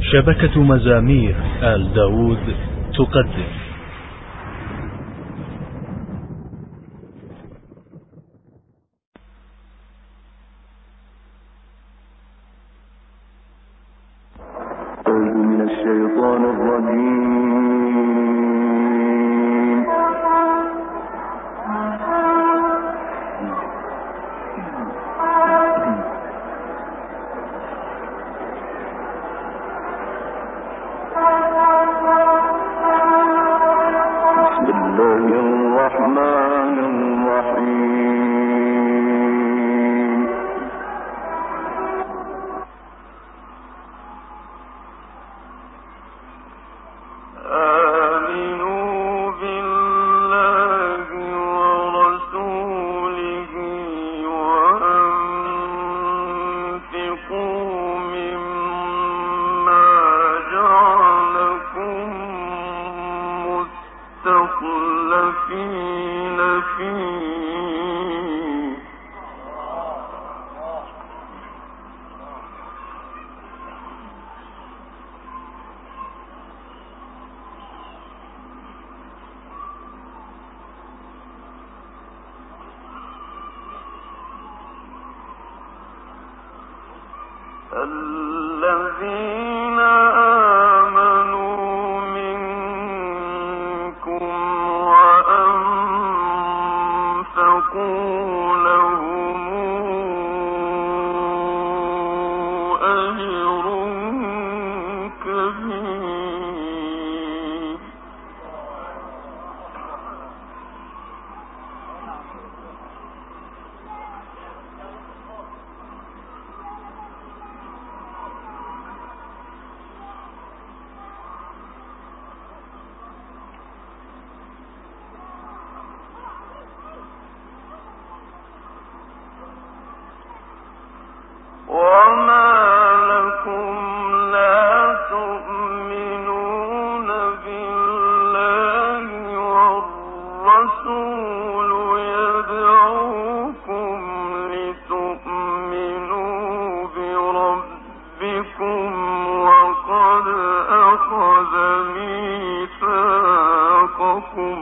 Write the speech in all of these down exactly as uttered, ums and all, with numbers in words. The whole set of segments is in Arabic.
شبكة مزامير آل داود تقدم من الشيطان الرجيم. الذين آمنوا منكم وأنفقوا لهم أجر كبير. وما لكم لا تؤمنون بالله والرسول يدعوكم لتؤمنوا بربكم وقد أخذ ميثاقكم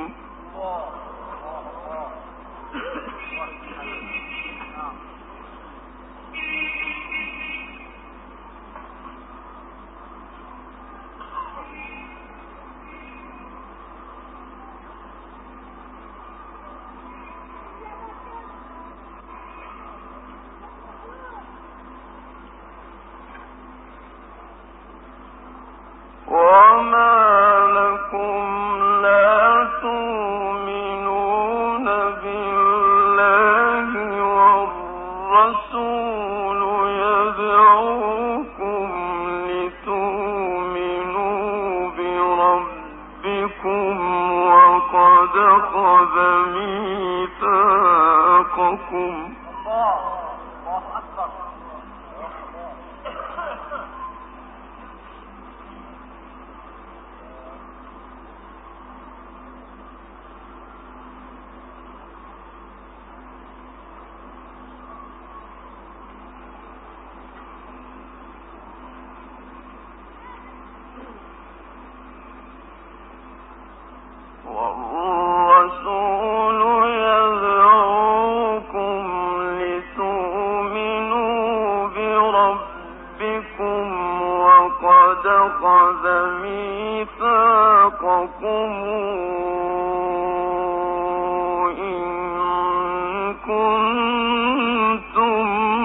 وما لكم لا تؤمنون بالله والرسول يدعوكم لتؤمنوا بربكم وقد أخذ ميثاقكم والرسول يدعوكم لتؤمنوا بربكم وقد أخذ ميثاقكم إن كنتم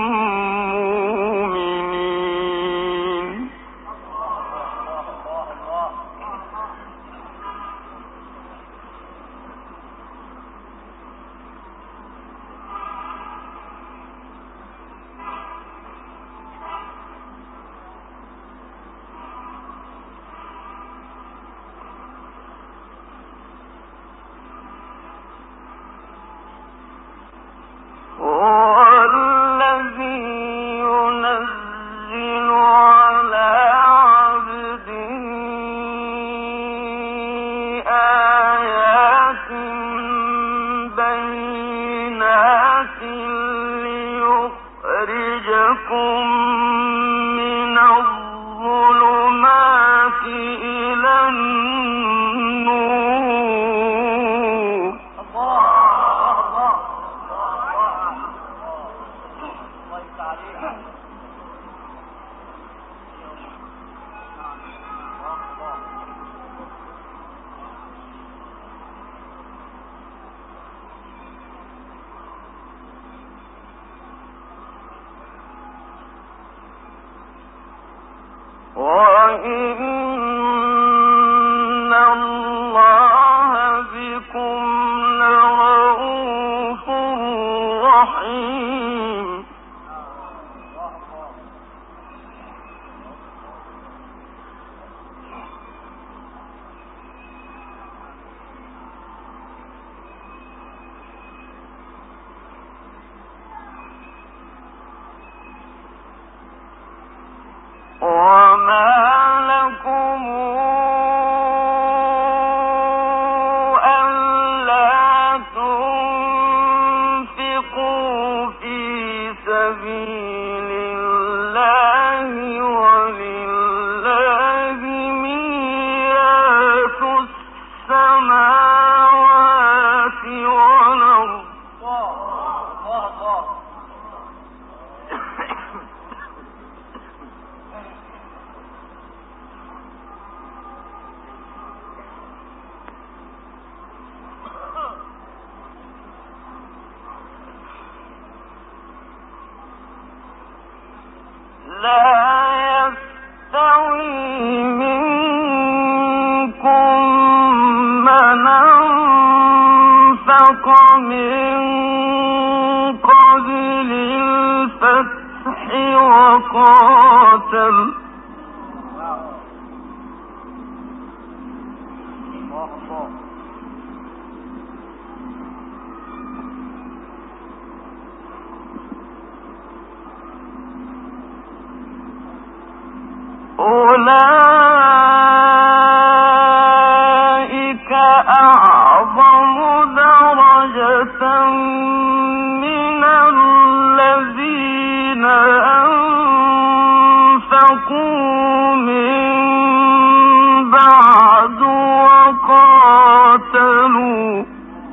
مؤمنين. Oh وَإِنَّ اللَّهَ بِكُمْ لَرَءُوفٌ رَحِيمٌ. وَمَا لَكُمْ أَلَّا تُنفِقُوا فِي سَبِيلِ اللَّهِ وَلِلَّهِ مِيرَاثُ السَّمَاوَاتِ وَالْأَرْضِ لا يستوي منكم من أنفق من قبل الفتح وقاتل أولئك أعظم درجة من الذين أنفقوا من بعد وقاتلوا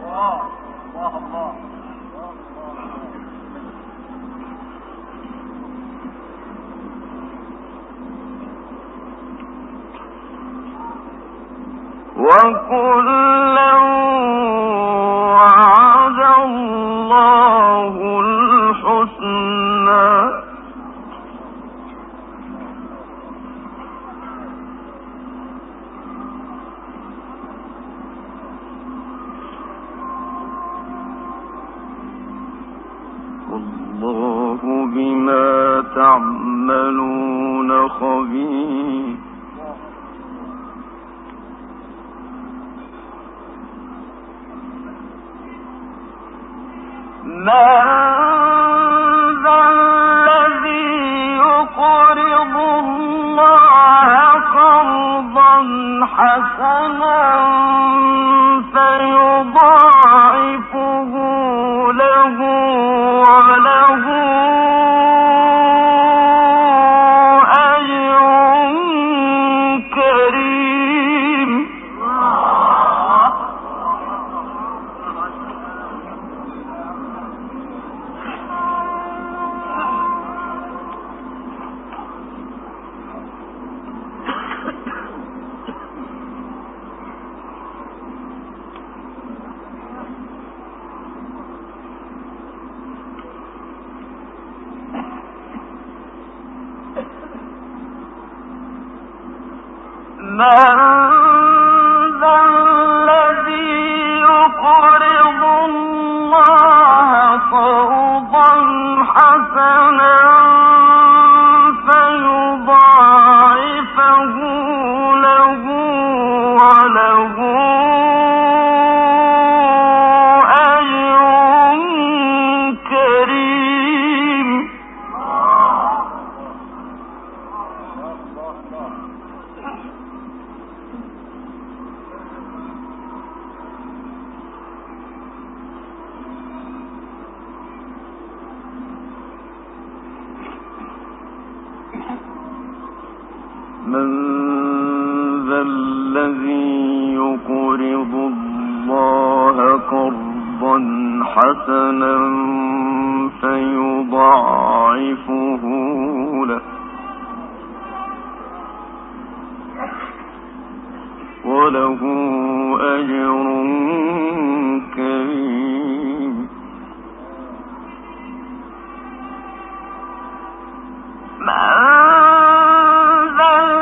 وَكُلًّا وَعَدَ اللَّهُ الْحُسْنَى وَاللَّهُ بِمَا تَعْمَلُونَ خَبِيرٌ. مَنْ ذَا الَّذِي يُقْرِضُ اللَّهَ قَرْضًا حَسَنًا فَيُضَاعِفُهُ لَهُ وَلَهُ أَجْرٌ كَرِيمٌ. مَنْ ذَا الَّذِي يُقْرِضُ اللَّهَ قَرْضًا حَسَنًا فَيُضَاعِفَهُ لَهُ وَلَهُ أَجْرٌ كَرِيمٌ. مَنْ ذَا الَّذِي يُقْرِضُ اللَّهَ قَرْضًا حَسَنًا فَيُضَاعِفُهُ لَهُ وَلَهُ أَجْرٌ كَرِيمٌ. مَنْ ذَا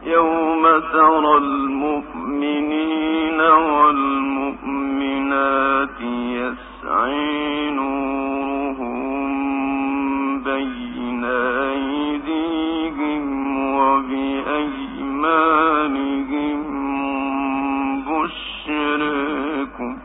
يوم ترى المؤمنين والمؤمنات يسعي نورهم بين أيديهم وبأيمانهم بشركم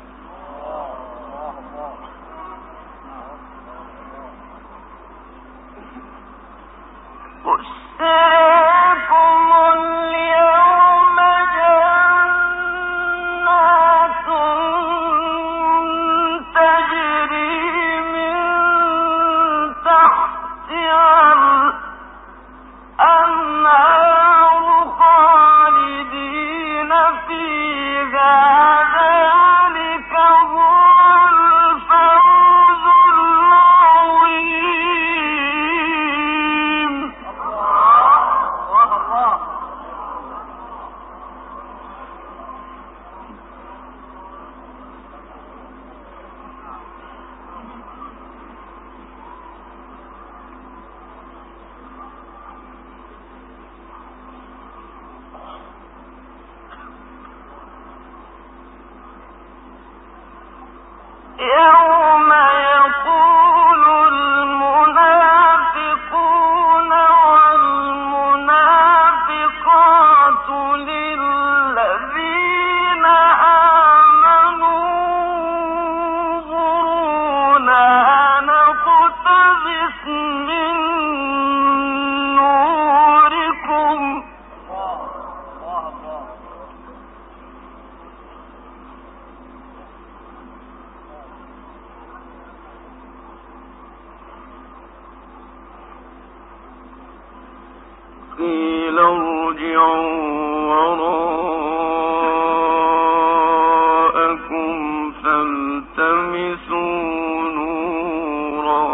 يوم يقول المنافقون والمنافقات للذين آمنوا انظرونا نقتبس من نوركم قيل ارجعوا وراءكم فالتمسوا نورا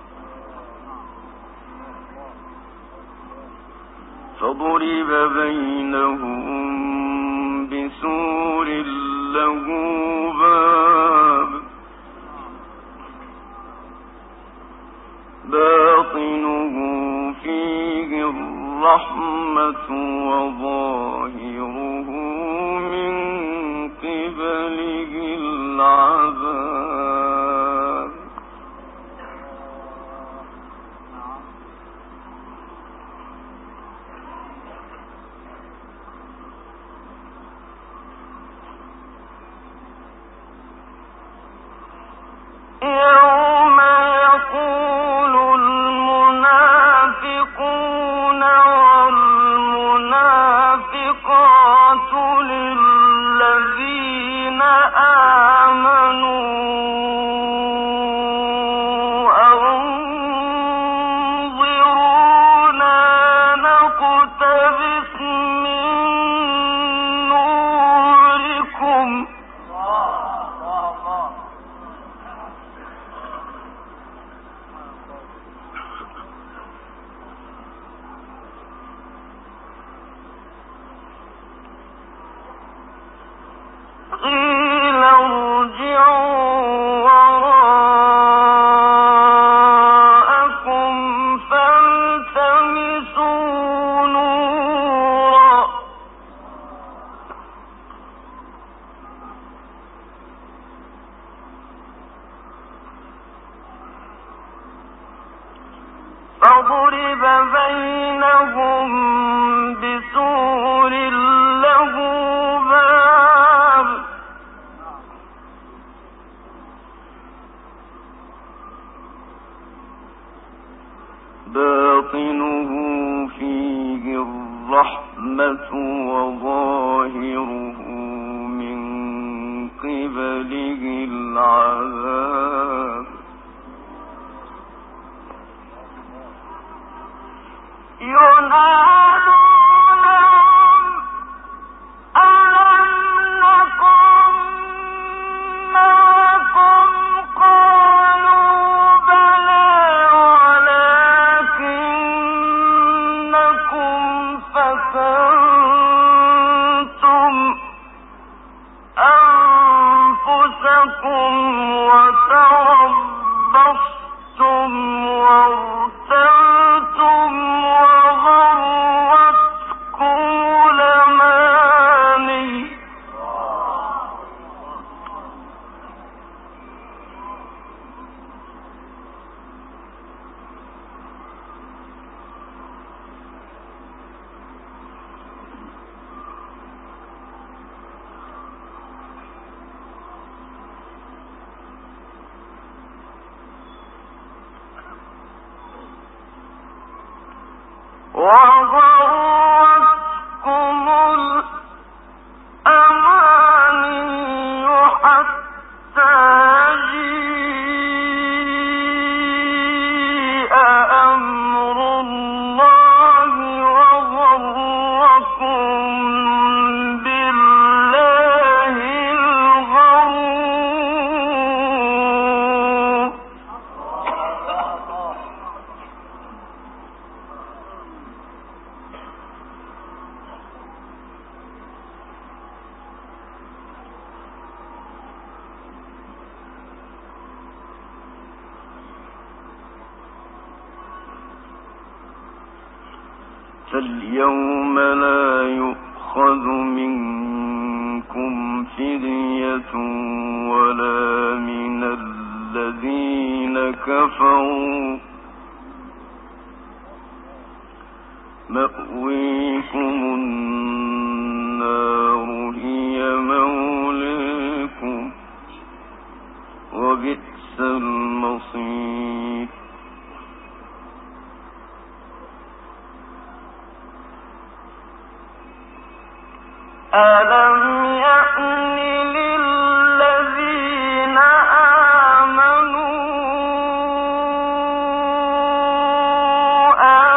فضرب بينهم بسور له باب باطنه فيه الرحمة وظاهره من قبله العذاب يوم يقول المنافقون والمنافقات للذين آمنوا انظرونا نقتبس من نوركم قيل ارجعوا وراءكم فالتمسوا نورا فضرب بينهم بسور له باب باطنه فيه الرحمة وظاهره من قبله العذاب ينادونهم ألم نكن معكم قالوا بلى ولكنكم فتنتم أنفسكم وتربصتم وارتبتم وغرتكم فاليوم لا يؤخذ منكم فدية ولا من الذين كفروا مأويكم النار هي مولاكم وبئس المصير. ألم يأن للذين آمنوا أن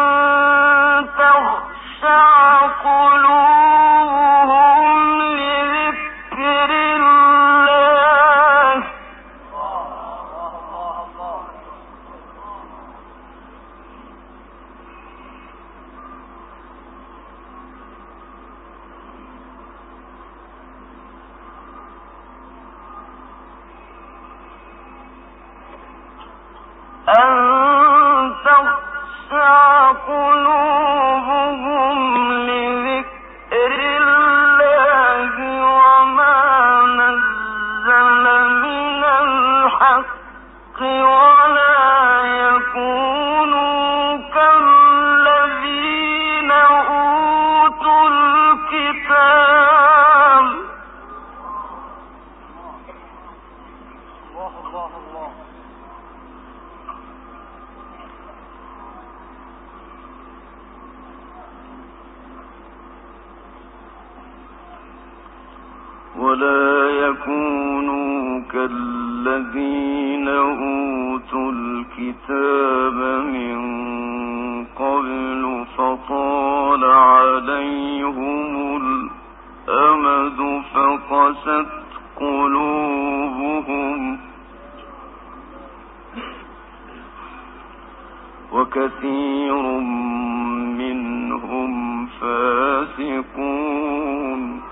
تخشع قلوبهم لذكر الله أن تخشع قلوبهم لذكر الله وما نزل من الحق ولا يكونوا كالذين أوتوا الكتاب الله الله الله ولا يكونوا كالذين أوتوا الكتاب من قبل فطال عليهم الأمد فقست قلوبهم وكثير منهم فاسقون.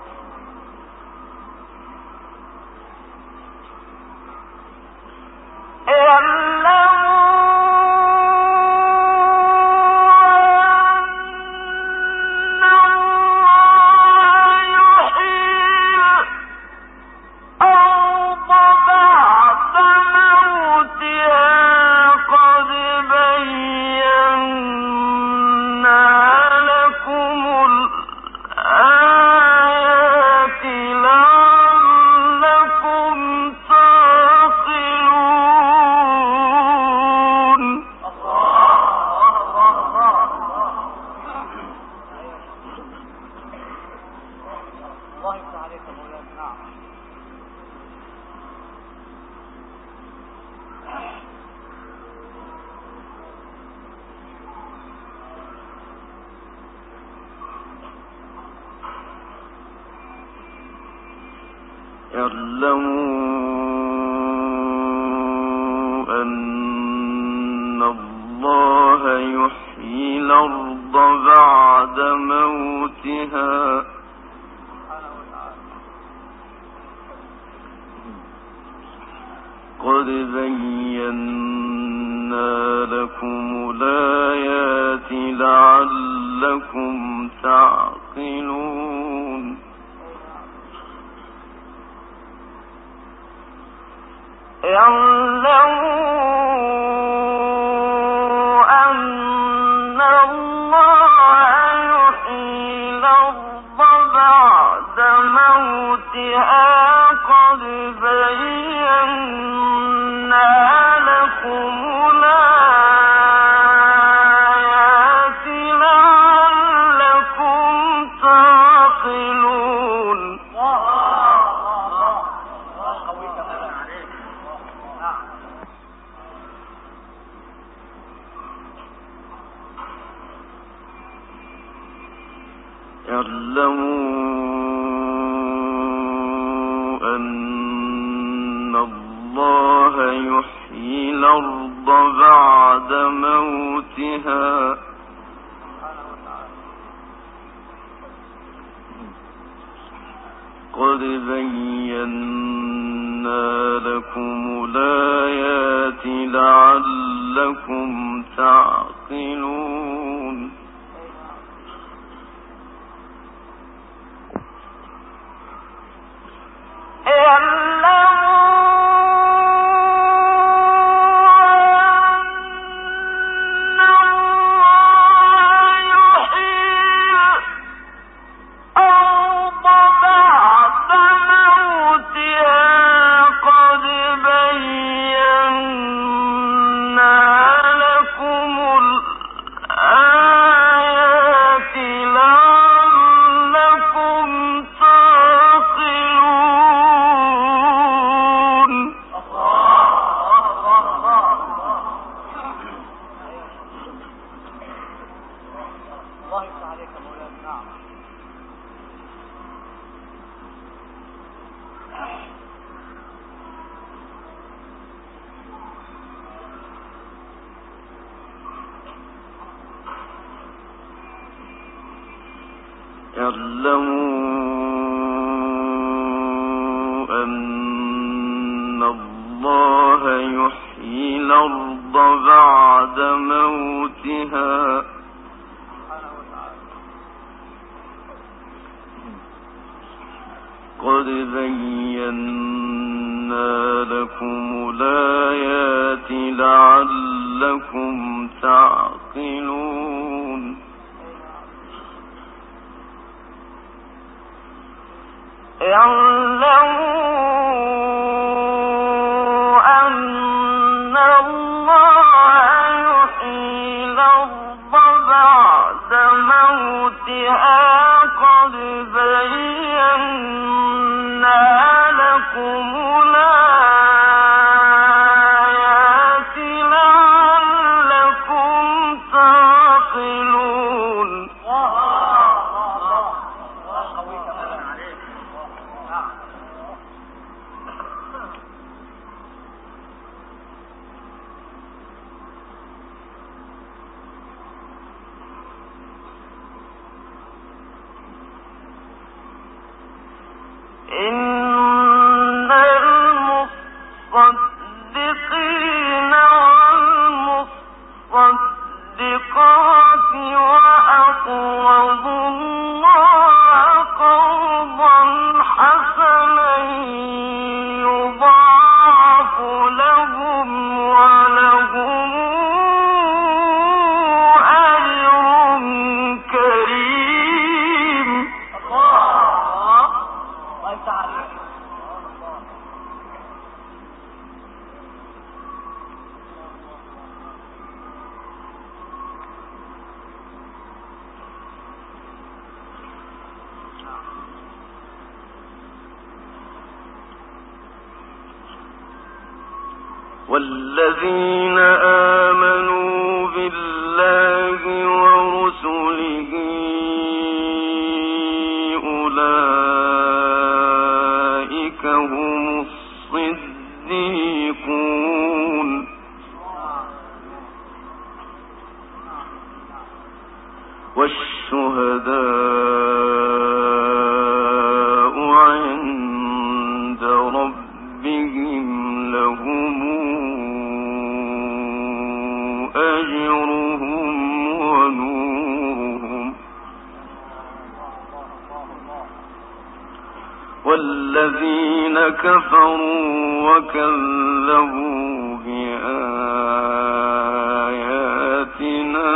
اعلموا أن الله يحيي الأرض بعد موتها قد بينا لكم الآيات لعلكم تعقلون. اعلموا أن الله يحيي الأرض بعد موتها قد بينا لكم الآيات اعلموا أن الله يحيي الأرض بعد موتها قد بينا لكم الآيات لعلكم تعقلون اعلموا أن الله يحيي الأرض بعد موتها قد بينا لكم الآيات لعلكم تعقلون اعلموا أن الله يحيي الأرض بعد موتها قد بينا لكم الآيات لعلكم تعقلون إن المصدقين والمصدقات وأقرضوا الله قرضا حسنا يضاعف لهم ولهم أجر كريم. والذين آمنوا بالله ورسله أولئك هم الصديقون والشهداء عند ربهم لهم أجرهم ونورهم والذين كفروا وكذبوا بآياتنا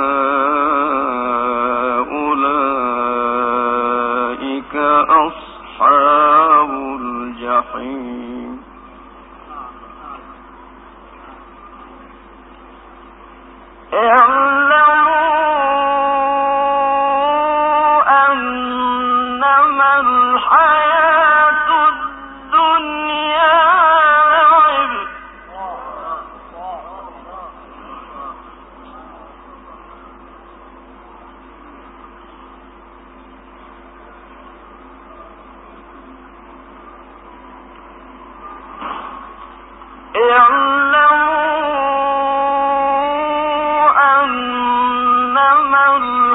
أولئك أصحاب الجحيم. اعلموا أنما الحياة الدنيا لعب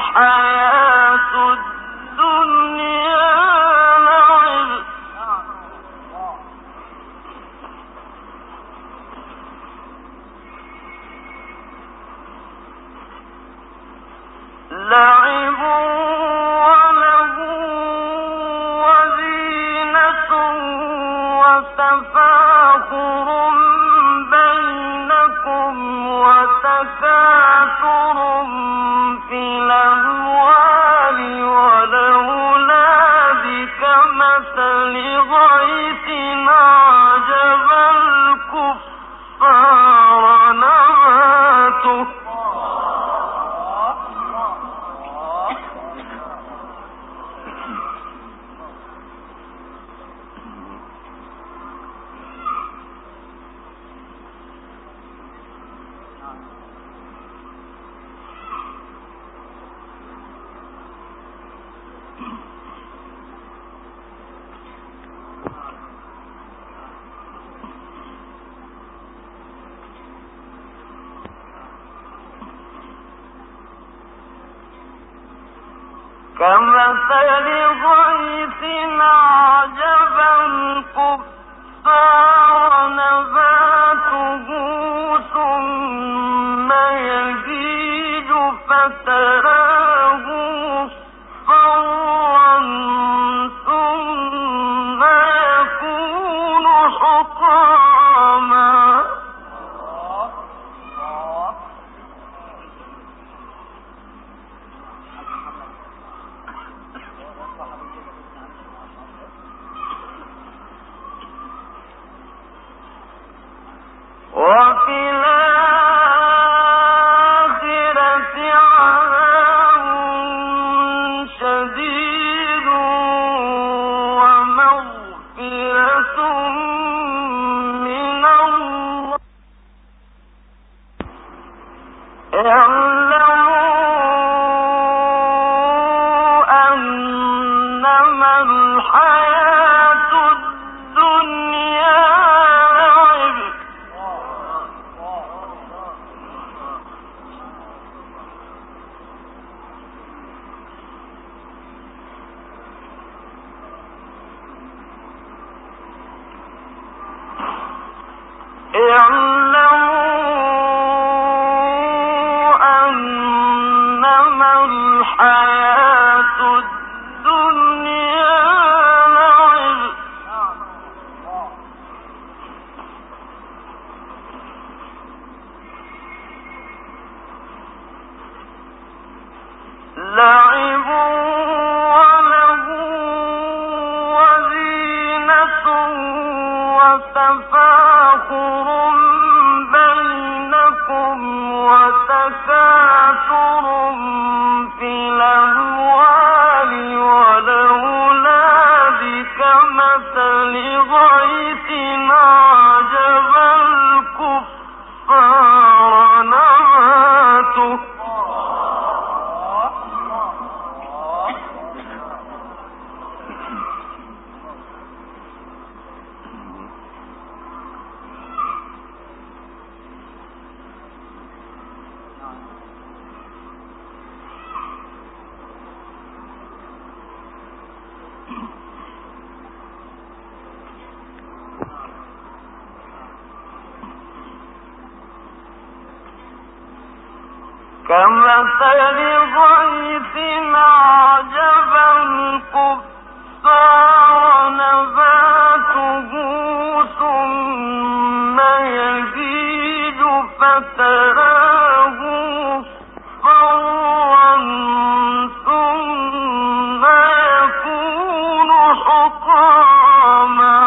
الحياة الدنيا لعب لعب وله وزينة وتفاخر بينكم وتكاثر في الأموال والأولاد كمثل غيث أعجب الكفار نباته كمثل غيث أعجب الكفار نباته ثم يهيج فتراه مصفرا ثم يكون حطاما وفي الآخرة عذاب شديد ومغفرة من الله اعلموا أنما الحياة الدنيا لعب اعلموا أنما الحياة الدنيا لعب لعب وله وزينة وتفاخر بينكم وتكاثر في الأموال والأولاد كمثل غيث أعجب الكفار نباته كمثل غيث أعجب الكفار نباته ثم يهيج فتراه مصفرا ثم يكون حطاما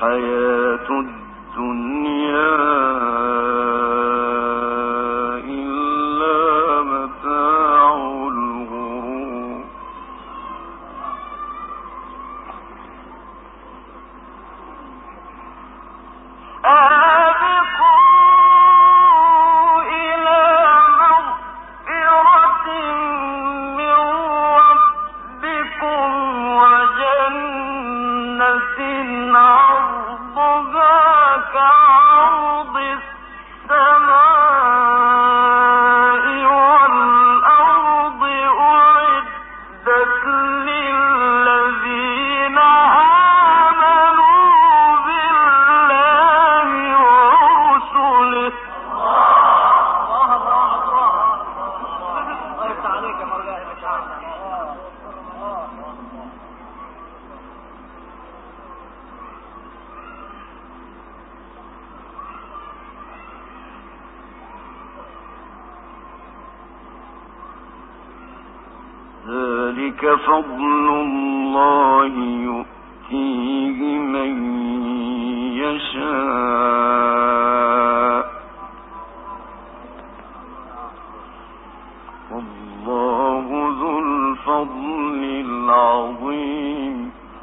الحياة الدنيا إلا متاع الغرور. ذلك فضل الله يؤتيه من يشاء والله ذو الفضل العظيم.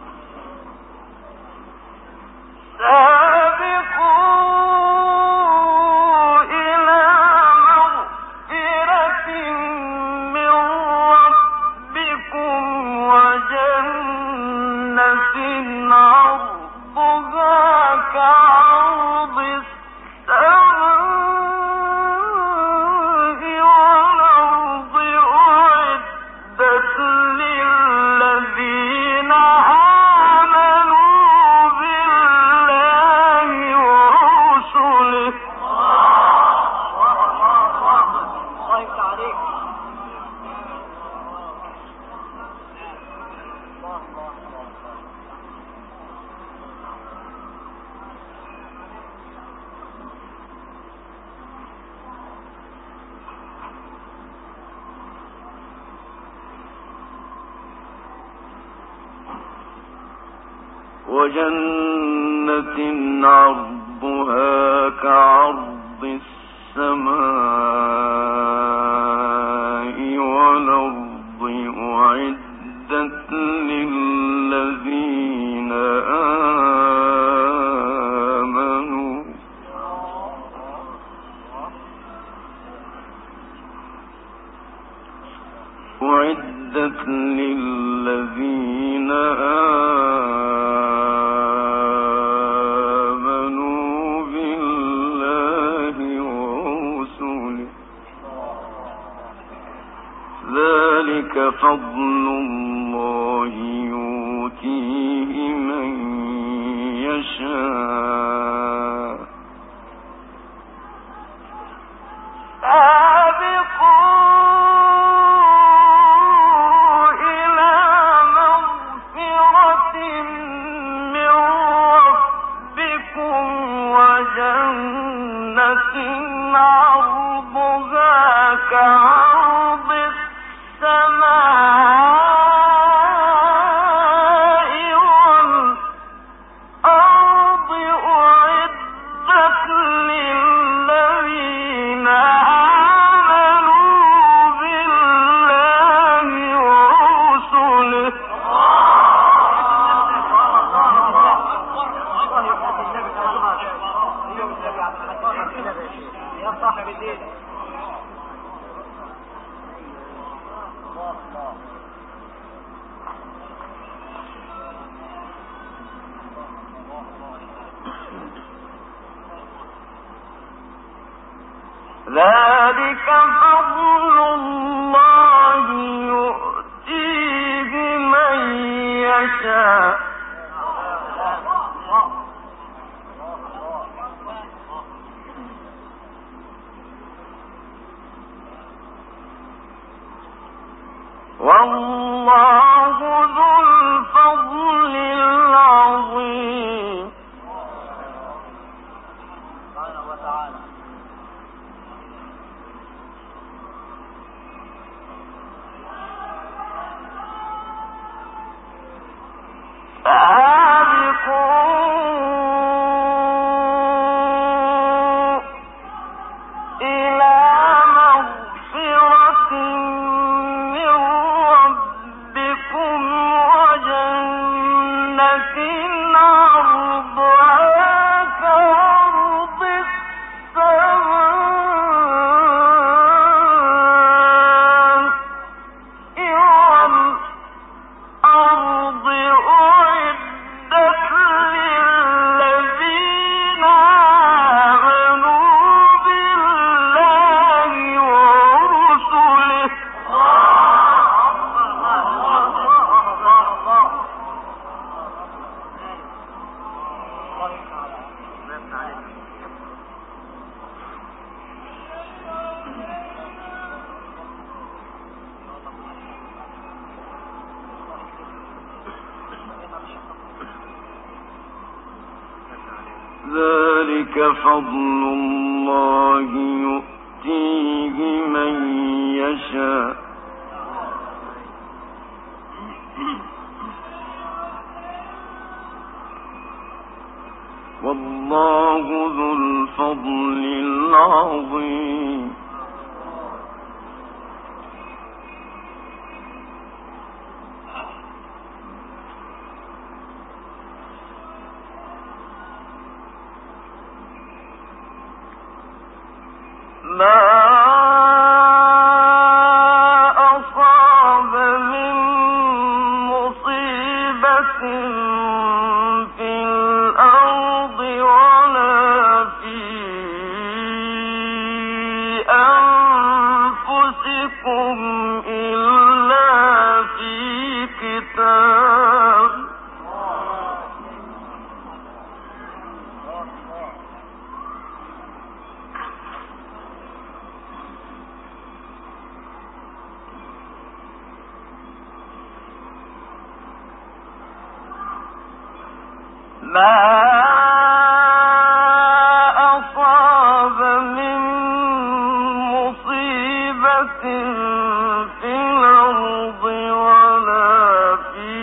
وجنة عرضها كعرض السماء والأرض أعدت للذين آمنوا أعدت للذين آمنوا بالله ورسله ذلك فضل الله يؤتيه من يشاء. ذلك فضل الله يؤتيه من يشاء والله ذو الفضل العظيم. سابقوا ذلك فضل الله يؤتيه من يشاء والله ذو الفضل العظيم. ما أصاب من مصيبة في الأرض ولا في أنفسكم إلا في كتاب ما أصاب من مصيبة في الأرض ولا في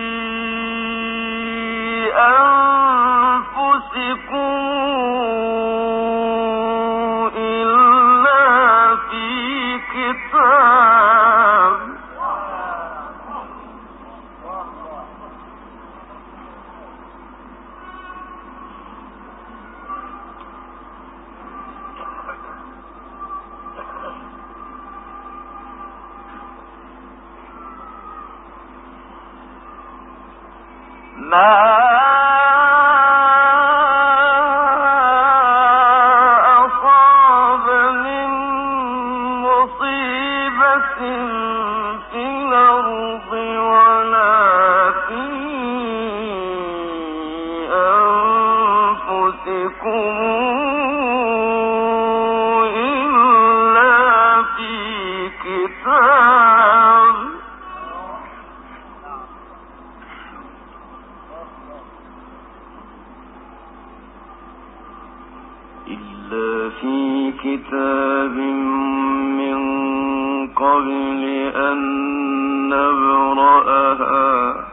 أنفسكم إلا في كتاب ما أصاب من مصيبة في الأرض ولا في أنفسكم إلا في كتاب إلا في كتاب من قبل أن نبرأها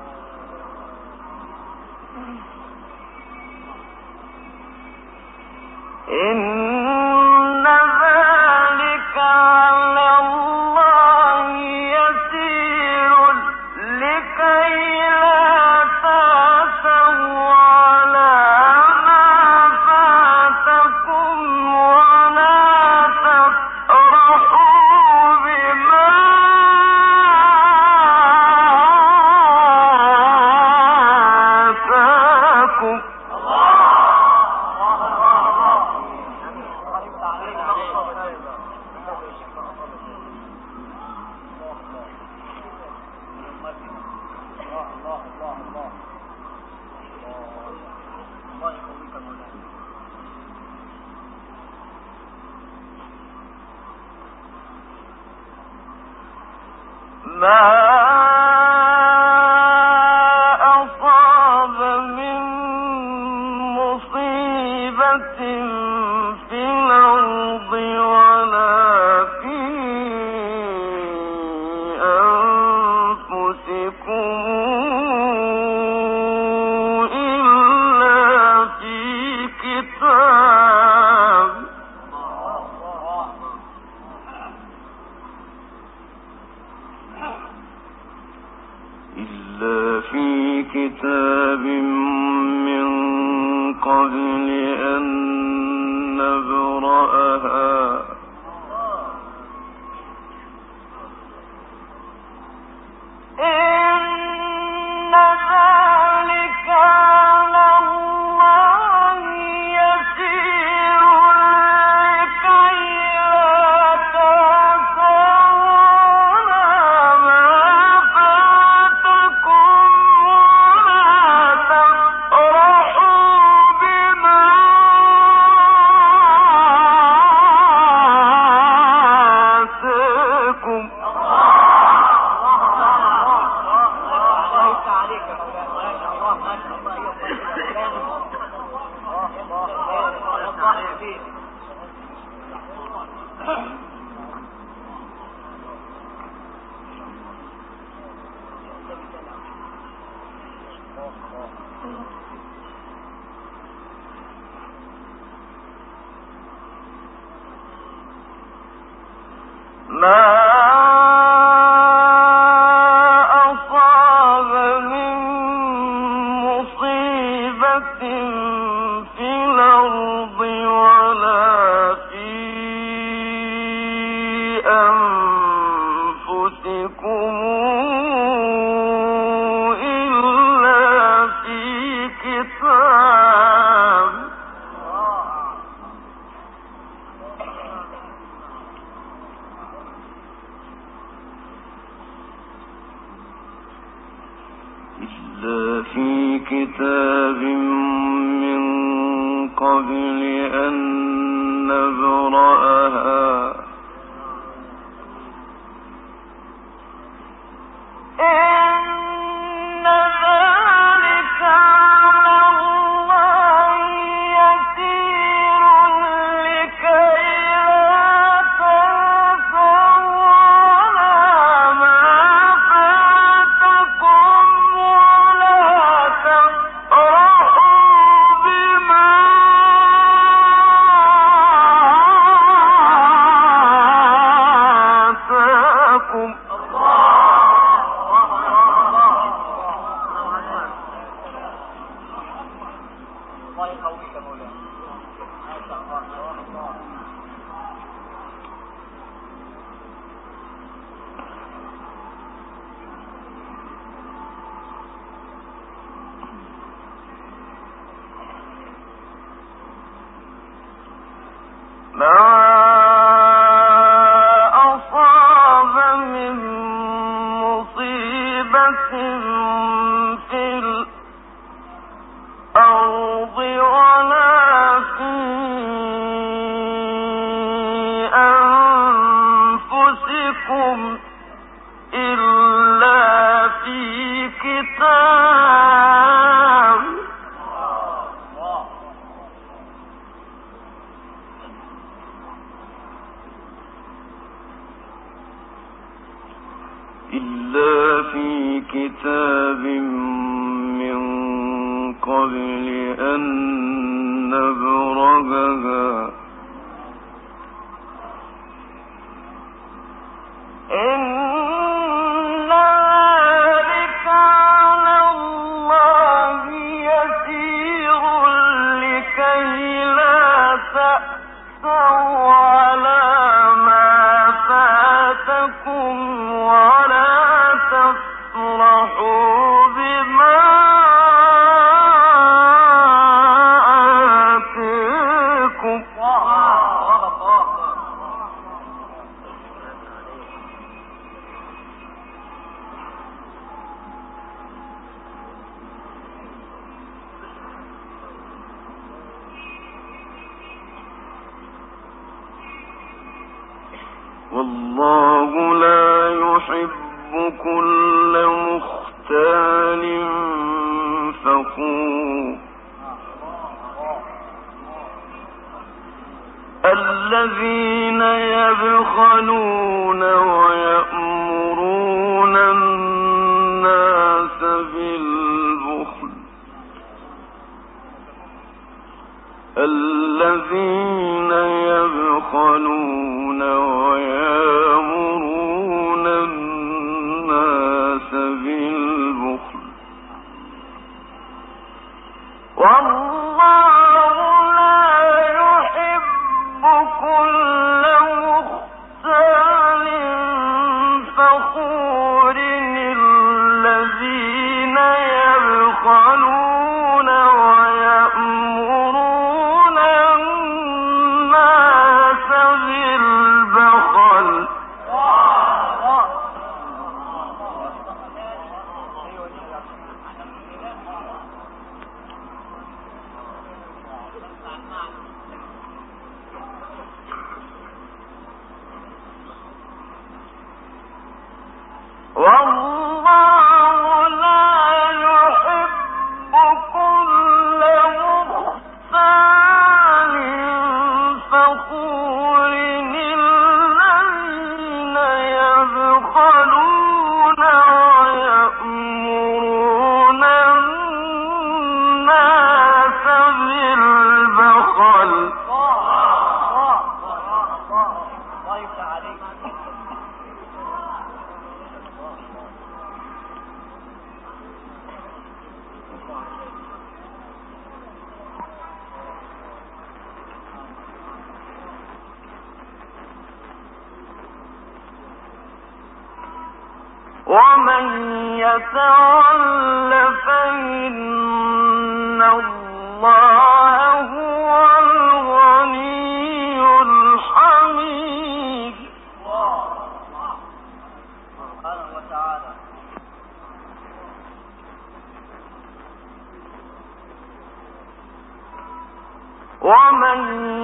إن ذلك على الله يسير لكي لا تأسوا على ما فاتكم ولا تفرحوا بما آتاكم. ما أصاب من مصيبة في الأرض ولا في أنفسكم إلا في كتاب إلا في كتاب من قبل أن نبرأها إن ذلك على الله يسير لكي لا تأسوا على ما فاتكم ولا تفرحوا بما والله لا يحب كل مختال فخور الذين يبخلون ويأمرون الناس بالبخل الذين يبخلون ويأمرون الناس بالبخل والله لا يحب كل مختال فخور الذين يبخلون ويأمرون الناس بالبخل والله لا يحب كل مختال فخور الذين يبخلون ويأمرون الناس بالبخل ومن يتول فإن الله هو الغني الحميد. ومن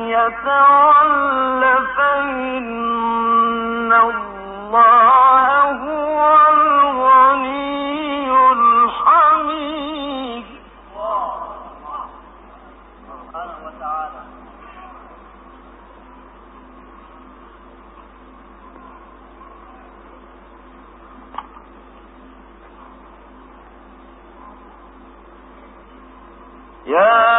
يتول فإن الله هو الغني الحميد. يا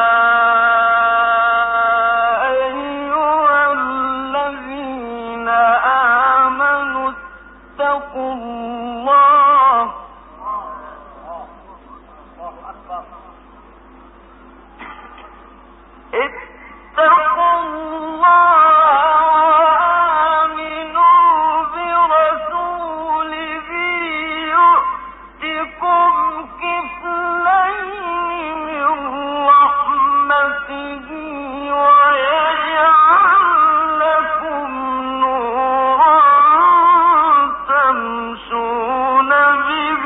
أيها الذين آمنوا اتقوا الله اتقوا الله وآمنوا برسوله يؤتكم كفلين من رحمته ويجعل لكم نورا تمشون به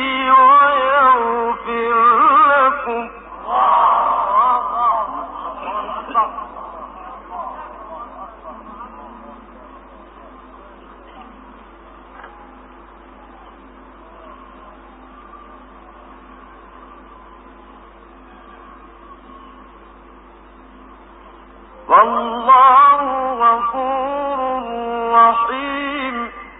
ويغفر لكم. والله غفور رحيم.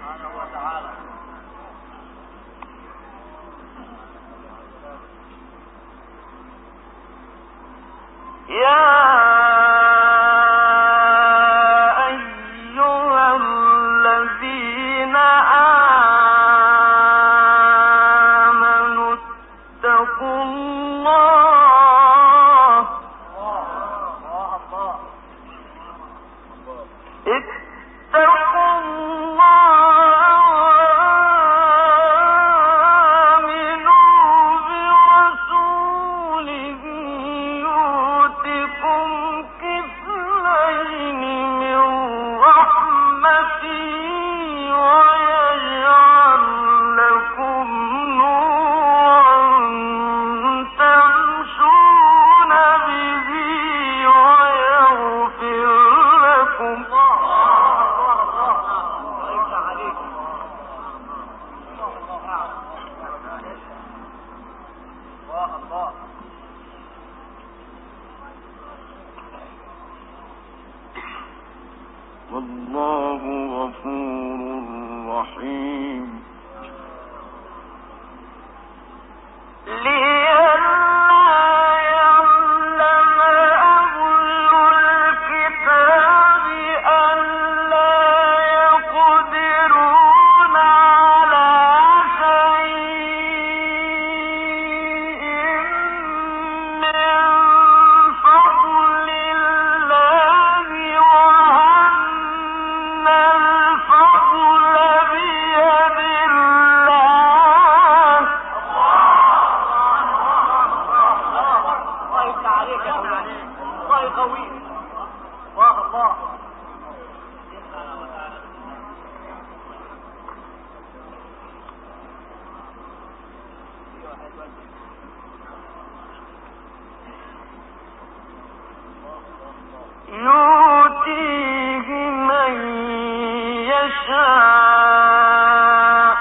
يا أيها الذين آمنوا اتقوا الله اتقوا الله وآمنوا برسوله يؤتكم كفلين من رحمته ويجعل لكم نورا تمشون به ويغفر لكم. والله غفور رحيم. يؤتيه من يشاء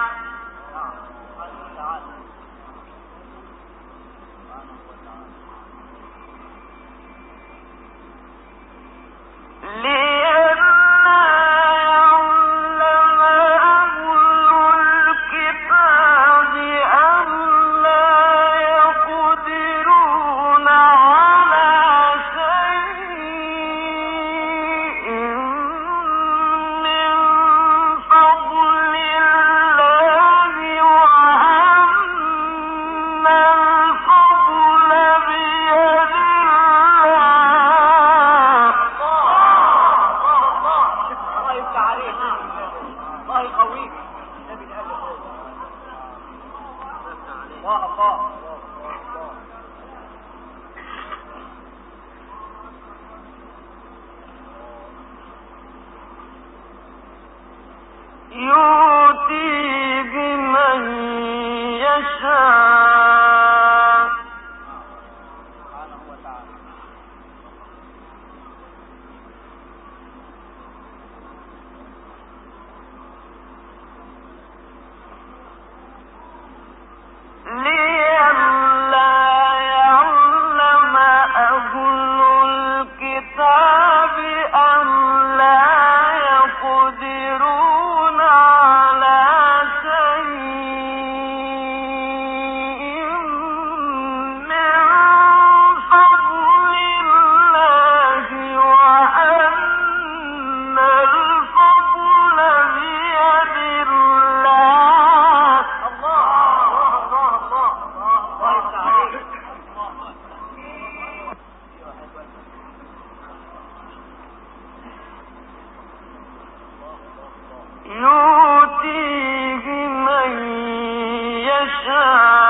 من الله يقويك. النبي الأجل. الله الله. يؤتيه من يشاء يؤتيه من يشاء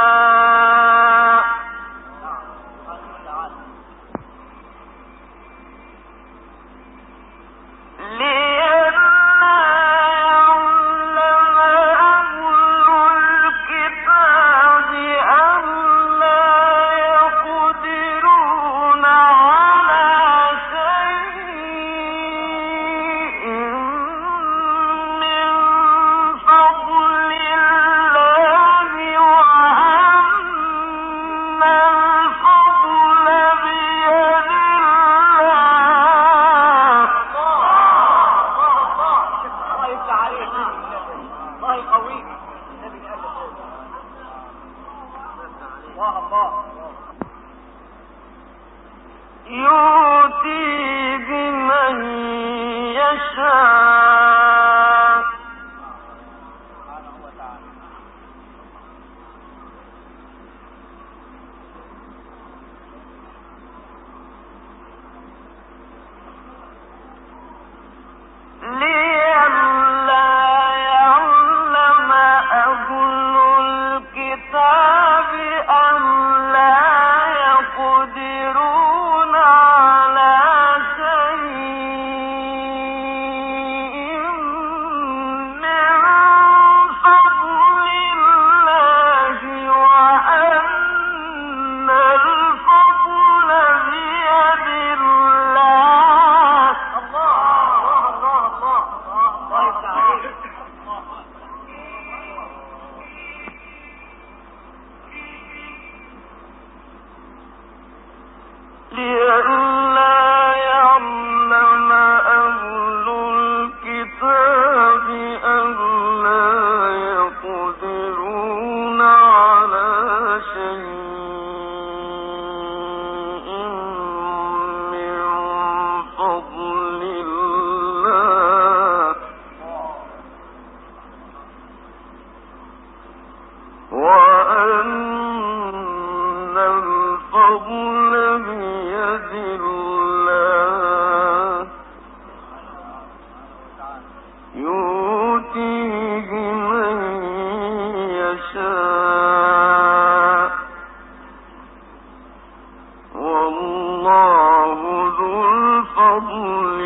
يؤتيه من يشاء لئلا يعلم أهل الكتاب أن لا يقدرون على شيء من فضل الله وأن الفضل بيد الله. لئلا يعلم أهل الكتاب أن لا يقدرون على شيء من فضل الله وأن الفضل بيد الله يؤتيه من يشاء والله ذو الفضل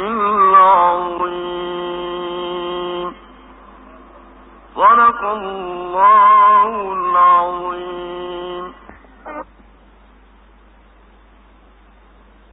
العظيم. صدق الله العظيم.